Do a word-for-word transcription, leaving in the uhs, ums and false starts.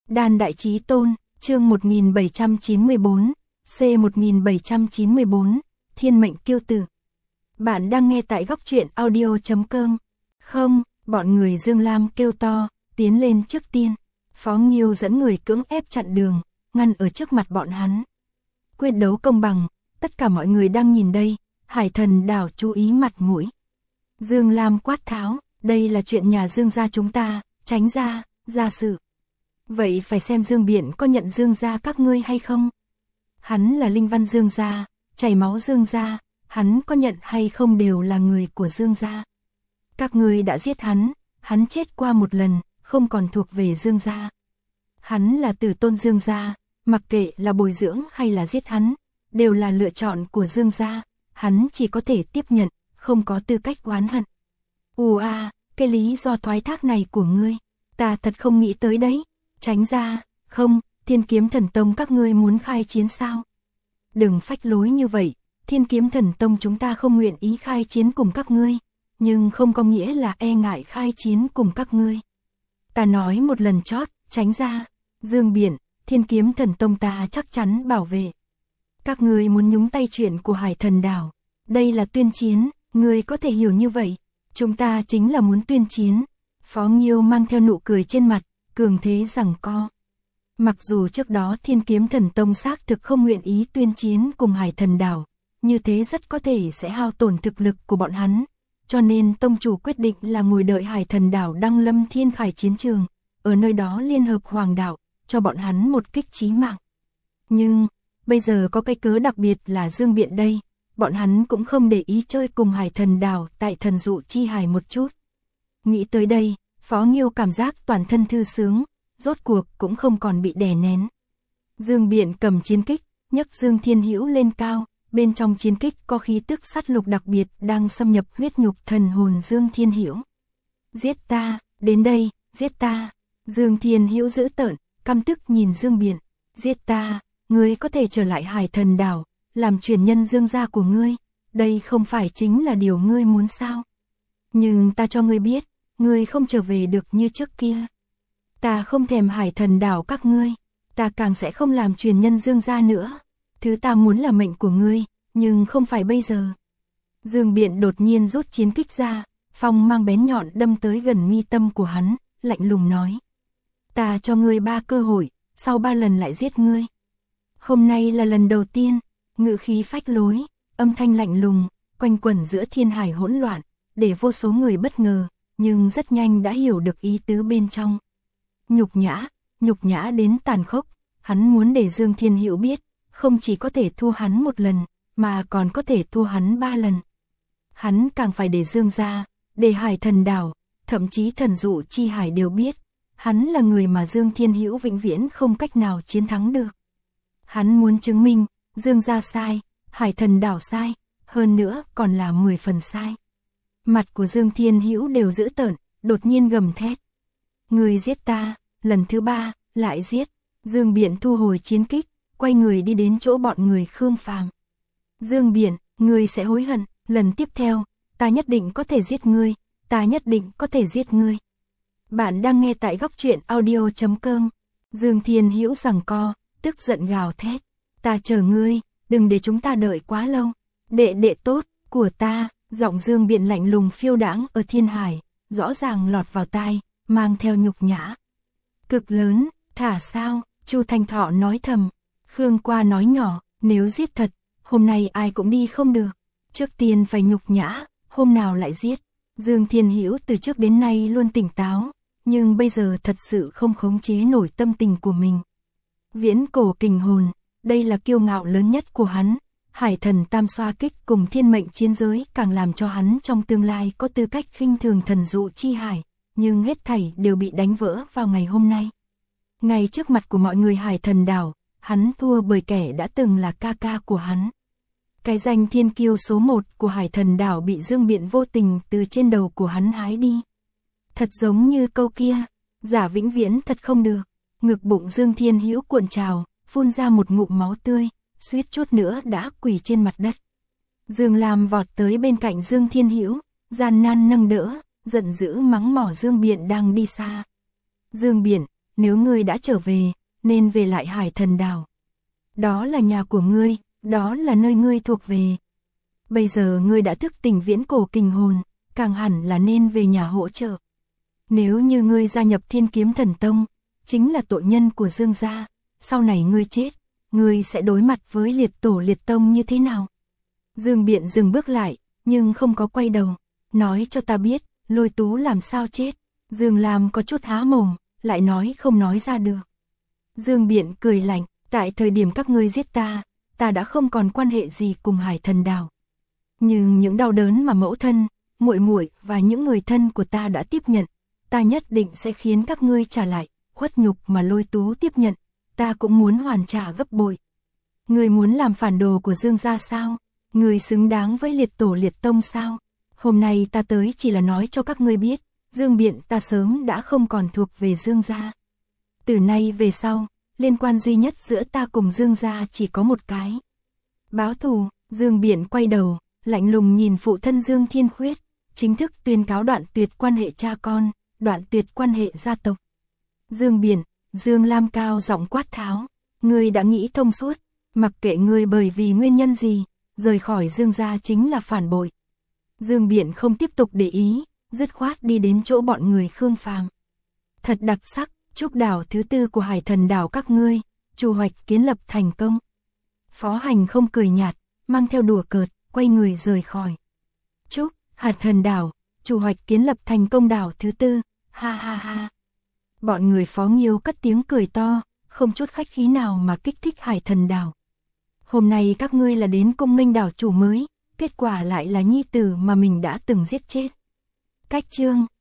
Đan Đại Chí Tôn, chương một nghìn bảy trăm chín mươi tư, C một nghìn bảy trăm chín mươi tư, Thiên mệnh kiêu tử. Bạn đang nghe tại góc truyện audio chấm com. Không, bọn người Dương Lam kêu to, tiến lên trước tiên. Phó Nghiêu dẫn người cưỡng ép chặn đường, ngăn ở trước mặt bọn hắn. Quyết đấu công bằng, tất cả mọi người đang nhìn đây, Hải Thần Đảo chú ý mặt mũi. Dương Lam quát tháo, đây là chuyện nhà Dương gia chúng ta, tránh ra, ra sự. Vậy phải xem Dương Biện có nhận Dương gia các ngươi hay không? Hắn là linh văn Dương gia, chảy máu Dương gia, hắn có nhận hay không đều là người của Dương gia. Các ngươi đã giết hắn, hắn chết qua một lần, không còn thuộc về Dương gia. Hắn là tử tôn Dương gia, mặc kệ là bồi dưỡng hay là giết hắn, đều là lựa chọn của Dương gia, hắn chỉ có thể tiếp nhận, không có tư cách oán hận. Ù a, cái lý do thoái thác này của ngươi, ta thật không nghĩ tới đấy. Tránh ra, không, Thiên Kiếm Thần Tông các ngươi muốn khai chiến sao? Đừng phách lối như vậy, Thiên Kiếm Thần Tông chúng ta không nguyện ý khai chiến cùng các ngươi, nhưng không có nghĩa là e ngại khai chiến cùng các ngươi. Ta nói một lần chót, tránh ra, Dương Biện, Thiên Kiếm Thần Tông ta chắc chắn bảo vệ. Các ngươi muốn nhúng tay chuyện của Hải Thần Đảo, đây là tuyên chiến, ngươi có thể hiểu như vậy, chúng ta chính là muốn tuyên chiến. Phó Nghiêu mang theo nụ cười trên mặt, cường thế giằng co. Mặc dù trước đó Thiên Kiếm Thần Tông xác thực không nguyện ý tuyên chiến cùng Hải Thần Đảo, như thế rất có thể sẽ hao tổn thực lực của bọn hắn, cho nên tông chủ quyết định là ngồi đợi Hải Thần Đảo đăng lâm thiên khải chiến trường, ở nơi đó liên hợp Hoàng đạo, cho bọn hắn một kích chí mạng. Nhưng, bây giờ có cái cớ đặc biệt là Dương Biện đây, bọn hắn cũng không để ý chơi cùng Hải Thần Đảo tại Thần Dụ Chi Hải một chút. Nghĩ tới đây, Phó Nghiêu cảm giác toàn thân thư sướng, rốt cuộc cũng không còn bị đè nén. Dương Biện cầm chiến kích, nhấc Dương Thiên Hữu lên cao, bên trong chiến kích có khí tức sát lục đặc biệt đang xâm nhập huyết nhục thần hồn Dương Thiên Hữu. Giết ta, đến đây, giết ta. Dương Thiên Hữu dữ tợn, căm tức nhìn Dương Biện. Giết ta, ngươi có thể trở lại Hải Thần Đảo, làm truyền nhân Dương gia của ngươi, đây không phải chính là điều ngươi muốn sao? Nhưng ta cho ngươi biết, ngươi không trở về được như trước kia. Ta không thèm Hải Thần Đảo các ngươi, ta càng sẽ không làm truyền nhân Dương gia nữa. Thứ ta muốn là mệnh của ngươi, nhưng không phải bây giờ. Dương Biện đột nhiên rút chiến kích ra, phong mang bén nhọn đâm tới gần mi tâm của hắn, lạnh lùng nói. Ta cho ngươi ba cơ hội, sau ba lần lại giết ngươi. Hôm nay là lần đầu tiên, ngữ khí phách lối, âm thanh lạnh lùng, quanh quẩn giữa thiên hải hỗn loạn, để vô số người bất ngờ, nhưng rất nhanh đã hiểu được ý tứ bên trong. Nhục nhã, nhục nhã đến tàn khốc, hắn muốn để Dương Thiên Hữu biết, không chỉ có thể thua hắn một lần, mà còn có thể thua hắn ba lần. Hắn càng phải để Dương gia, để Hải Thần Đảo, thậm chí Thần Dụ Chi Hải đều biết, hắn là người mà Dương Thiên Hữu vĩnh viễn không cách nào chiến thắng được. Hắn muốn chứng minh, Dương gia sai, Hải Thần Đảo sai, hơn nữa còn là mười phần sai. Mặt của Dương Thiên Hữu đều dữ tợn, đột nhiên gầm thét. Người giết ta, lần thứ ba, lại giết. Dương Biện thu hồi chiến kích, quay người đi đến chỗ bọn người Khương Phàm. Dương Biện, ngươi sẽ hối hận, lần tiếp theo, ta nhất định có thể giết ngươi, ta nhất định có thể giết ngươi. Bạn đang nghe tại góc truyện audio chấm com. Dương Thiên Hữu giằng co, tức giận gào thét. Ta chờ ngươi, đừng để chúng ta đợi quá lâu. Đệ đệ tốt của ta. Giọng Dương Biện lạnh lùng phiêu đãng ở thiên hải, rõ ràng lọt vào tai, mang theo nhục nhã. Cực lớn, thả sao, Chu Thanh Thọ nói thầm. Khương Qua nói nhỏ, nếu giết thật, hôm nay ai cũng đi không được. Trước tiên phải nhục nhã, hôm nào lại giết. Dương Thiên Hữu từ trước đến nay luôn tỉnh táo, nhưng bây giờ thật sự không khống chế nổi tâm tình của mình. Viễn cổ kình hồn, đây là kiêu ngạo lớn nhất của hắn. Hải Thần Tam xoa kích cùng thiên mệnh chiến giới càng làm cho hắn trong tương lai có tư cách khinh thường Thần Dụ Chi Hải, nhưng hết thảy đều bị đánh vỡ vào ngày hôm nay. Ngay trước mặt của mọi người Hải Thần Đảo, hắn thua bởi kẻ đã từng là ca ca của hắn. Cái danh thiên kiêu số một của Hải Thần Đảo bị Dương Biện vô tình từ trên đầu của hắn hái đi. Thật giống như câu kia, giả vĩnh viễn thật không được. Ngực bụng Dương Thiên Hữu cuộn trào, phun ra một ngụm máu tươi, suýt chút nữa đã quỳ trên mặt đất. Dương Lam vọt tới bên cạnh Dương Thiên Hữu, gian nan nâng đỡ, giận dữ mắng mỏ Dương Biện đang đi xa. Dương Biện, nếu ngươi đã trở về, nên về lại Hải Thần Đảo. Đó là nhà của ngươi, đó là nơi ngươi thuộc về. Bây giờ ngươi đã thức tỉnh viễn cổ kình hồn, càng hẳn là nên về nhà hỗ trợ. Nếu như ngươi gia nhập Thiên Kiếm Thần Tông, chính là tội nhân của Dương gia, sau này ngươi chết, ngươi sẽ đối mặt với liệt tổ liệt tông như thế nào? Dương Biện dừng bước lại, nhưng không có quay đầu, nói cho ta biết, Lôi Tú làm sao chết. Dương Lam có chút há mồm, lại nói không nói ra được. Dương Biện cười lạnh, tại thời điểm các ngươi giết ta, ta đã không còn quan hệ gì cùng Hải Thần Đảo. Nhưng những đau đớn mà mẫu thân, muội muội và những người thân của ta đã tiếp nhận, ta nhất định sẽ khiến các ngươi trả lại, khuất nhục mà Lôi Tú tiếp nhận, ta cũng muốn hoàn trả gấp bội. Ngươi muốn làm phản đồ của Dương gia sao? Ngươi xứng đáng với liệt tổ liệt tông sao? Hôm nay ta tới chỉ là nói cho các ngươi biết, Dương Biện ta sớm đã không còn thuộc về Dương gia. Từ nay về sau, liên quan duy nhất giữa ta cùng Dương gia chỉ có một cái. Báo thù. Dương Biện quay đầu, lạnh lùng nhìn phụ thân Dương Thiên Khuyết, chính thức tuyên cáo đoạn tuyệt quan hệ cha con, đoạn tuyệt quan hệ gia tộc. Dương Biện, Dương Lam cao giọng quát tháo, ngươi đã nghĩ thông suốt, mặc kệ ngươi bởi vì nguyên nhân gì, rời khỏi Dương gia chính là phản bội. Dương Biện không tiếp tục để ý, dứt khoát đi đến chỗ bọn người Khương Phàm. Thật đặc sắc, chúc đảo thứ tư của Hải Thần Đảo các ngươi, chủ hoạch kiến lập thành công. Phó Hành không cười nhạt, mang theo đùa cợt, quay người rời khỏi. Chúc Hải Thần Đảo, chủ hoạch kiến lập thành công đảo thứ tư, ha ha ha. Bọn người Phó Nghiêu cất tiếng cười to, không chút khách khí nào mà kích thích Hải Thần Đảo. Hôm nay các ngươi là đến cung nghênh đảo chủ mới, kết quả lại là nhi tử mà mình đã từng giết chết. Cách chương